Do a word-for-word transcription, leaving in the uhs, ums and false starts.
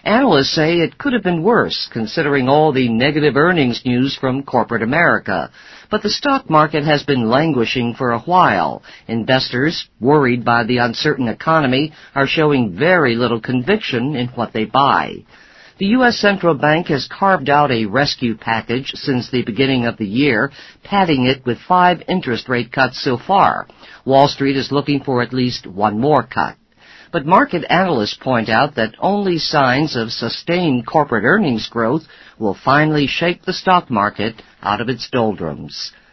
Analysts say it could have been worse, considering all the negative earnings news from corporate America. But the stock market has been languishing for a while. Investors, worried by the uncertain economy, are showing very little conviction in what they buy. The U S Central Bank has carved out a rescue package since the beginning of the year, padding it with five interest rate cuts so far. Wall Street is looking for at least one more cut. But market analysts point out that only signs of sustained corporate earnings growth will finally shake the stock market out of its doldrums.